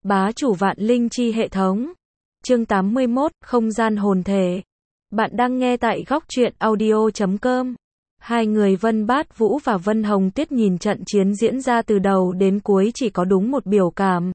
Bá chủ vạn linh chi hệ thống. Chương 81, không gian hồn thể. Bạn đang nghe tại góc truyện audio.com. Hai người Vân Bát Vũ và Vân Hồng Tuyết nhìn trận chiến diễn ra từ đầu đến cuối chỉ có đúng một biểu cảm.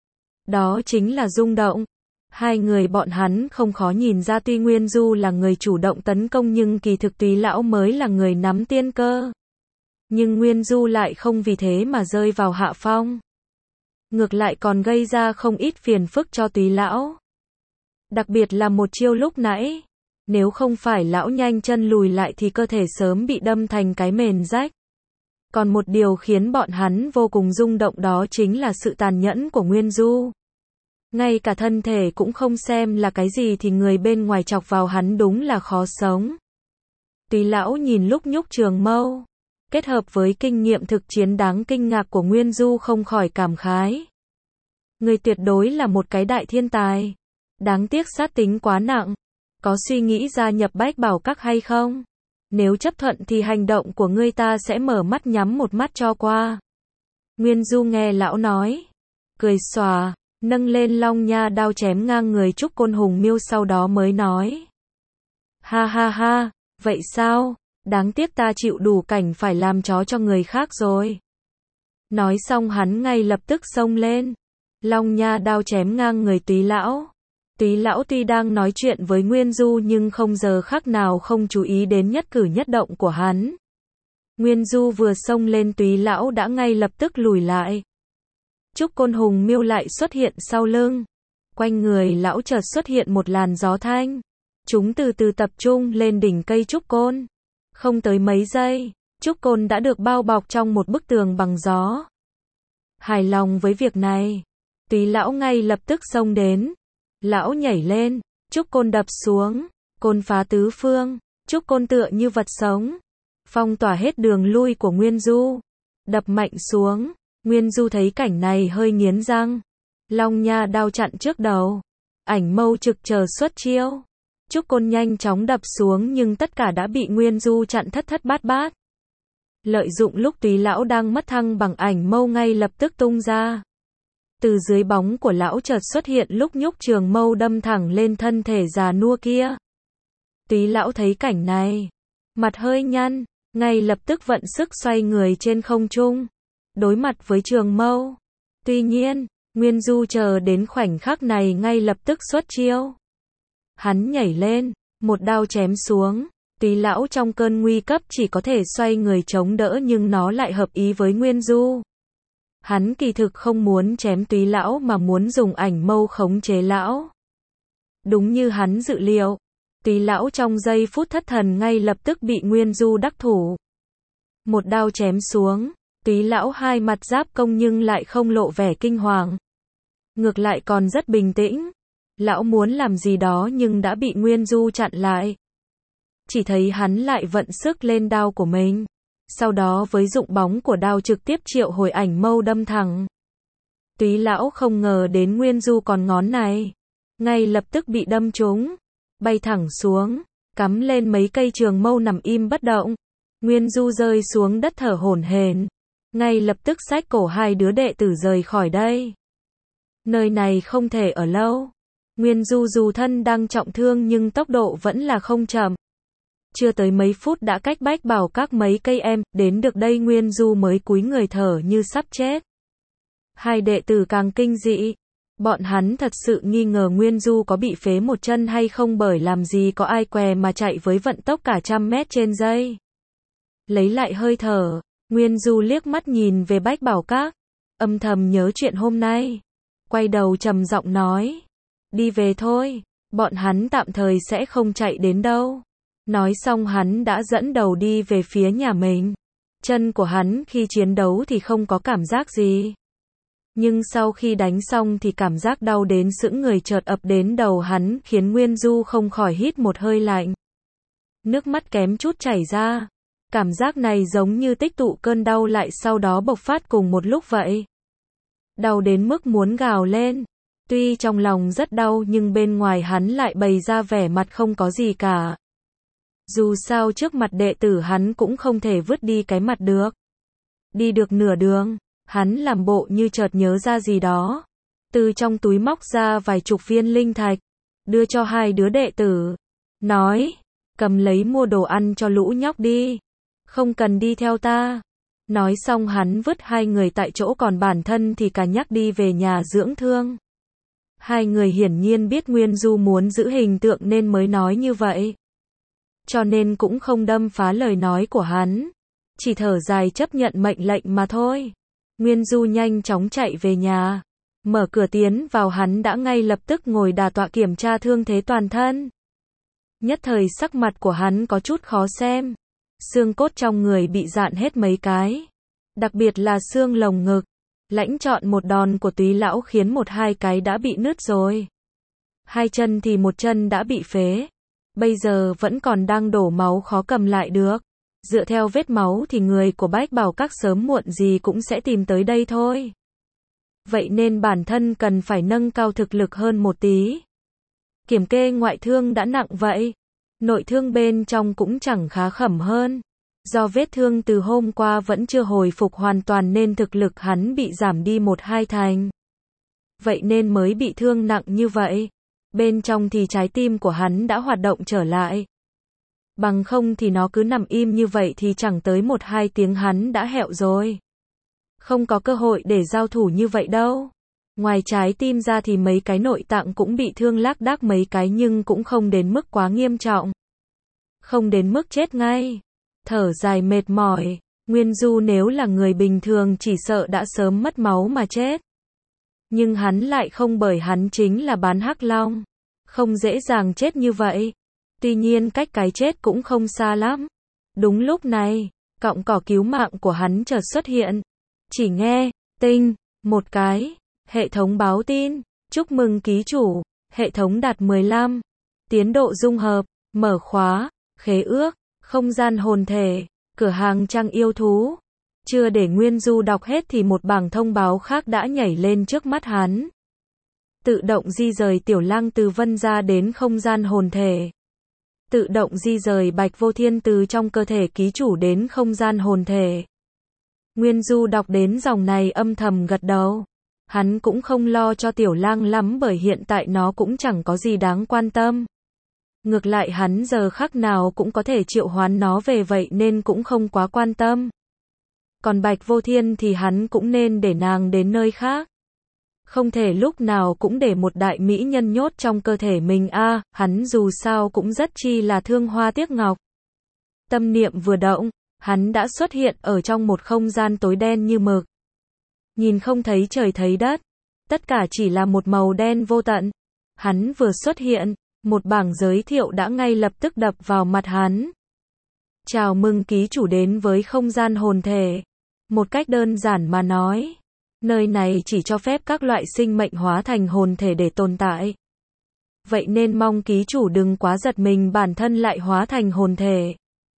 Đó chính là rung động. Hai người bọn hắn không khó nhìn ra tuy Nguyên Du là người chủ động tấn công nhưng kỳ thực Túy Lão mới là người nắm tiên cơ. Nhưng Nguyên Du lại không vì thế mà rơi vào hạ phong. Ngược lại còn gây ra không ít phiền phức cho Túy Lão. Đặc biệt là một chiêu lúc nãy. Nếu không phải lão nhanh chân lùi lại thì cơ thể sớm bị đâm thành cái mền rách. Còn một điều khiến bọn hắn vô cùng rung động đó chính là sự tàn nhẫn của Nguyên Du. Ngay cả thân thể cũng không xem là cái gì thì người bên ngoài chọc vào hắn đúng là khó sống. Túy Lão nhìn lúc nhúc trường mâu, kết hợp với kinh nghiệm thực chiến đáng kinh ngạc của Nguyên Du không khỏi cảm khái. Người tuyệt đối là một cái đại thiên tài. Đáng tiếc sát tính quá nặng. Có suy nghĩ gia nhập Bách Bảo Các hay không? Nếu chấp thuận thì hành động của ngươi ta sẽ mở mắt nhắm một mắt cho qua. Nguyên Du nghe lão nói, cười xòa, nâng lên long nha đao chém ngang người Trúc Côn Hùng Miêu sau đó mới nói. Ha ha ha, vậy sao? Đáng tiếc ta chịu đủ cảnh phải làm chó cho người khác rồi. Nói xong hắn ngay lập tức xông lên. Long nha đao chém ngang người Túy Lão. Túy Lão tuy đang nói chuyện với Nguyên Du nhưng không giờ khắc nào không chú ý đến nhất cử nhất động của hắn. Nguyên Du vừa xông lên Túy Lão đã ngay lập tức lùi lại. Trúc Côn Hùng Miêu lại xuất hiện sau lưng. Quanh người lão chợt xuất hiện một làn gió thanh. Chúng từ từ tập trung lên đỉnh cây Trúc Côn. Không tới mấy giây, Trúc Côn đã được bao bọc trong một bức tường bằng gió. Hài lòng với việc này, Túy Lão ngay lập tức xông đến. Lão nhảy lên, Trúc Côn đập xuống, côn phá tứ phương, Trúc Côn tựa như vật sống, phong tỏa hết đường lui của Nguyên Du, đập mạnh xuống. Nguyên Du thấy cảnh này hơi nghiến răng, long nha đao chặn trước đầu, ảnh mâu trực chờ xuất chiêu. Trúc Côn nhanh chóng đập xuống nhưng tất cả đã bị Nguyên Du chặn thất thất bát bát. Lợi dụng lúc Túy Lão đang mất thăng bằng ảnh mâu ngay lập tức tung ra. Từ dưới bóng của lão chợt xuất hiện lúc nhúc trường mâu đâm thẳng lên thân thể già nua kia. Túy Lão thấy cảnh này, mặt hơi nhăn, ngay lập tức vận sức xoay người trên không trung, đối mặt với trường mâu. Tuy nhiên, Nguyên Du chờ đến khoảnh khắc này ngay lập tức xuất chiêu. Hắn nhảy lên, một đao chém xuống. Túy Lão trong cơn nguy cấp chỉ có thể xoay người chống đỡ nhưng nó lại hợp ý với Nguyên Du. Hắn kỳ thực không muốn chém Túy Lão mà muốn dùng ảnh mâu khống chế lão. Đúng như hắn dự liệu, Túy Lão trong giây phút thất thần ngay lập tức bị Nguyên Du đắc thủ. Một đao chém xuống, Túy Lão hai mặt giáp công nhưng lại không lộ vẻ kinh hoàng. Ngược lại còn rất bình tĩnh. Lão muốn làm gì đó nhưng đã bị Nguyên Du chặn lại. Chỉ thấy hắn lại vận sức lên đao của mình. Sau đó với dụng bóng của đao trực tiếp triệu hồi ảnh mâu đâm thẳng. Túy Lão không ngờ đến Nguyên Du còn ngón này. Ngay lập tức bị đâm trúng. Bay thẳng xuống. Cắm lên mấy cây trường mâu nằm im bất động. Nguyên Du rơi xuống đất thở hổn hển. Ngay lập tức xách cổ hai đứa đệ tử rời khỏi đây. Nơi này không thể ở lâu. Nguyên Du dù thân đang trọng thương nhưng tốc độ vẫn là không chậm. Chưa tới mấy phút đã cách Bách Bảo Các mấy cây em, đến được đây Nguyên Du mới cúi người thở như sắp chết. Hai đệ tử càng kinh dị. Bọn hắn thật sự nghi ngờ Nguyên Du có bị phế một chân hay không bởi làm gì có ai què mà chạy với vận tốc cả 100 mét trên giây. Lấy lại hơi thở, Nguyên Du liếc mắt nhìn về Bách Bảo Các, âm thầm nhớ chuyện hôm nay. Quay đầu trầm giọng nói, đi về thôi, bọn hắn tạm thời sẽ không chạy đến đâu. Nói xong hắn đã dẫn đầu đi về phía nhà mình. Chân của hắn khi chiến đấu thì không có cảm giác gì. Nhưng sau khi đánh xong thì cảm giác đau đến sững người chợt ập đến đầu hắn khiến Nguyên Du không khỏi hít một hơi lạnh. Nước mắt kém chút chảy ra. Cảm giác này giống như tích tụ cơn đau lại sau đó bộc phát cùng một lúc vậy. Đau đến mức muốn gào lên. Tuy trong lòng rất đau nhưng bên ngoài hắn lại bày ra vẻ mặt không có gì cả. Dù sao trước mặt đệ tử hắn cũng không thể vứt đi cái mặt được. Đi được nửa đường, hắn làm bộ như chợt nhớ ra gì đó. từ trong túi móc ra vài chục viên linh thạch, đưa cho hai đứa đệ tử, nói, cầm lấy mua đồ ăn cho lũ nhóc đi, không cần đi theo ta. Nói xong hắn vứt hai người tại chỗ, còn bản thân thì cả nhắc đi về nhà dưỡng thương. Hai người hiển nhiên biết Nguyên Du muốn giữ hình tượng nên mới nói như vậy, cho nên cũng không đâm phá lời nói của hắn, chỉ thở dài chấp nhận mệnh lệnh mà thôi. Nguyên Du nhanh chóng chạy về nhà, mở cửa tiến vào hắn đã ngay lập tức ngồi đả tọa kiểm tra thương thế toàn thân. Nhất thời sắc mặt của hắn có chút khó xem, xương cốt trong người bị rạn hết mấy cái, đặc biệt là xương lồng ngực, lãnh chọn một đòn của Túy lão khiến một hai cái đã bị nứt rồi. Hai chân thì một chân đã bị phế, bây giờ vẫn còn đang đổ máu khó cầm lại được. Dựa theo vết máu thì người của Bách Bảo Các sớm muộn gì cũng sẽ tìm tới đây thôi. Vậy nên bản thân cần phải nâng cao thực lực hơn một tí. Kiểm kê ngoại thương đã nặng vậy, nội thương bên trong cũng chẳng khá khẩm hơn. Do vết thương từ hôm qua vẫn chưa hồi phục hoàn toàn nên thực lực hắn bị giảm đi 1-2 thành. Vậy nên mới bị thương nặng như vậy. Bên trong thì trái tim của hắn đã hoạt động trở lại. Bằng không thì nó cứ nằm im như vậy thì chẳng tới 1-2 tiếng hắn đã hẹo rồi. Không có cơ hội để giao thủ như vậy đâu. Ngoài trái tim ra thì mấy cái nội tạng cũng bị thương lác đác mấy cái nhưng cũng không đến mức quá nghiêm trọng. Không đến mức chết ngay. Thở dài mệt mỏi, Nguyên Du nếu là người bình thường chỉ sợ đã sớm mất máu mà chết. Nhưng hắn lại không, bởi hắn chính là bán hắc long. Không dễ dàng chết như vậy. Tuy nhiên cách cái chết cũng không xa lắm. Đúng lúc này, cọng cỏ cứu mạng của hắn chợt xuất hiện. Chỉ nghe, tinh, một cái, hệ thống báo tin, chúc mừng ký chủ, hệ thống đạt 15, tiến độ dung hợp, mở khóa, khế ước, không gian hồn thể, cửa hàng trang yêu thú. Chưa để Nguyên Du đọc hết thì một bảng thông báo khác đã nhảy lên trước mắt hắn. Tự động di rời Tiểu Lang từ Vân gia đến không gian hồn thể. Tự động di rời Bạch Vô Thiên từ trong cơ thể ký chủ đến không gian hồn thể. Nguyên Du đọc đến dòng này âm thầm gật đầu. Hắn cũng không lo cho Tiểu Lang lắm bởi hiện tại nó cũng chẳng có gì đáng quan tâm. Ngược lại hắn giờ khắc nào cũng có thể triệu hoán nó về vậy nên cũng không quá quan tâm. Còn Bạch Vô Thiên thì hắn cũng nên để nàng đến nơi khác. Không thể lúc nào cũng để một đại mỹ nhân nhốt trong cơ thể mình a, hắn dù sao cũng rất chi là thương hoa tiếc ngọc. Tâm niệm vừa động, hắn đã xuất hiện ở trong một không gian tối đen như mực. Nhìn không thấy trời thấy đất, tất cả chỉ là một màu đen vô tận. Hắn vừa xuất hiện, một bảng giới thiệu đã ngay lập tức đập vào mặt hắn. Chào mừng ký chủ đến với không gian hồn thể. Một cách đơn giản mà nói, nơi này chỉ cho phép các loại sinh mệnh hóa thành hồn thể để tồn tại. Vậy nên mong ký chủ đừng quá giật mình bản thân lại hóa thành hồn thể.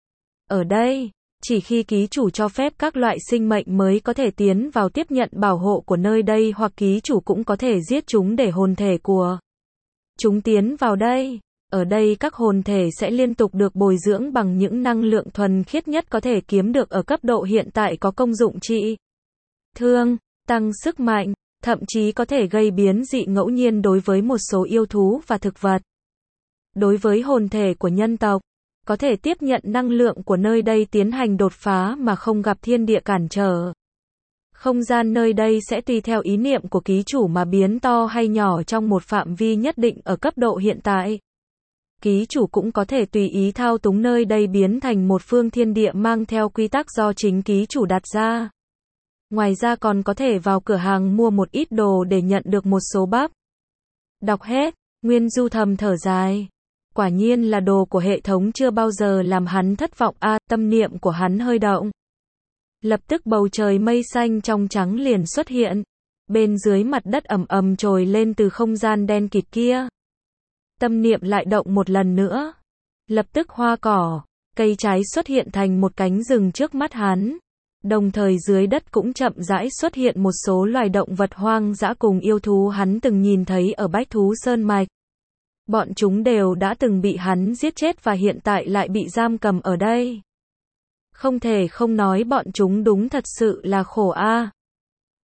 Ở đây, chỉ khi ký chủ cho phép các loại sinh mệnh mới có thể tiến vào tiếp nhận bảo hộ của nơi đây, hoặc ký chủ cũng có thể giết chúng để hồn thể của chúng tiến vào đây. Ở đây các hồn thể sẽ liên tục được bồi dưỡng bằng những năng lượng thuần khiết nhất có thể kiếm được ở cấp độ hiện tại, có công dụng trị thương, tăng sức mạnh, thậm chí có thể gây biến dị ngẫu nhiên đối với một số yêu thú và thực vật. Đối với hồn thể của nhân tộc, có thể tiếp nhận năng lượng của nơi đây tiến hành đột phá mà không gặp thiên địa cản trở. Không gian nơi đây sẽ tùy theo ý niệm của ký chủ mà biến to hay nhỏ trong một phạm vi nhất định ở cấp độ hiện tại. Ký chủ cũng có thể tùy ý thao túng nơi đây biến thành một phương thiên địa mang theo quy tắc do chính ký chủ đặt ra. Ngoài ra còn có thể vào cửa hàng mua một ít đồ để nhận được một số bắp. Đọc hết, Nguyên Du thầm thở dài. Quả nhiên là đồ của hệ thống chưa bao giờ làm hắn thất vọng a, tâm niệm của hắn hơi động. Lập tức bầu trời mây xanh trong trắng liền xuất hiện. Bên dưới mặt đất ầm ầm trồi lên từ không gian đen kịt kia. Tâm niệm lại động một lần nữa. Lập tức hoa cỏ, cây trái xuất hiện thành một cánh rừng trước mắt hắn. Đồng thời dưới đất cũng chậm rãi xuất hiện một số loài động vật hoang dã cùng yêu thú hắn từng nhìn thấy ở Bách Thú Sơn Mạch. Bọn chúng đều đã từng bị hắn giết chết và hiện tại lại bị giam cầm ở đây. Không thể không nói bọn chúng đúng thật sự là khổ a.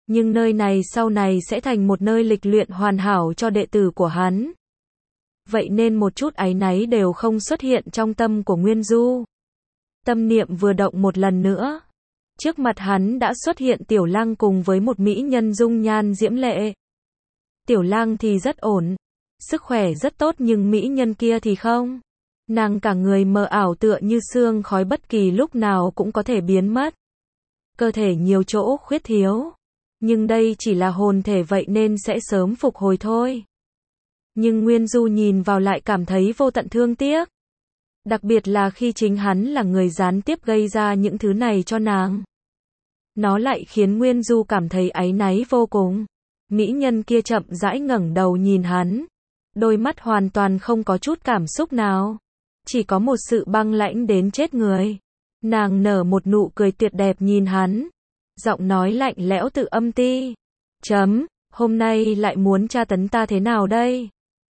Nhưng nơi này sau này sẽ thành một nơi lịch luyện hoàn hảo cho đệ tử của hắn. Vậy nên một chút áy náy đều không xuất hiện trong tâm của Nguyên Du. Tâm niệm vừa động một lần nữa. Trước mặt hắn đã xuất hiện Tiểu Lăng cùng với một mỹ nhân dung nhan diễm lệ. Tiểu Lăng thì rất ổn. Sức khỏe rất tốt nhưng mỹ nhân kia thì không. Nàng cả người mờ ảo tựa như sương khói bất kỳ lúc nào cũng có thể biến mất. Cơ thể nhiều chỗ khuyết thiếu. Nhưng đây chỉ là hồn thể vậy nên sẽ sớm phục hồi thôi. Nhưng Nguyên Du nhìn vào lại cảm thấy vô tận thương tiếc. Đặc biệt là khi chính hắn là người gián tiếp gây ra những thứ này cho nàng. Nó lại khiến Nguyên Du cảm thấy áy náy vô cùng. Mỹ nhân kia chậm rãi ngẩng đầu nhìn hắn. Đôi mắt hoàn toàn không có chút cảm xúc nào. Chỉ có một sự băng lãnh đến chết người. Nàng nở một nụ cười tuyệt đẹp nhìn hắn. Giọng nói lạnh lẽo tự âm ti. Hôm nay lại muốn tra tấn ta thế nào đây?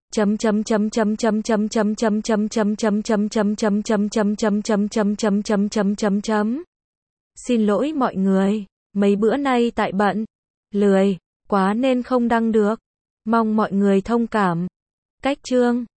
Xin lỗi mọi người, mấy bữa nay tại bận, lười quá nên không đăng được. Mong mọi người thông cảm. Cách chương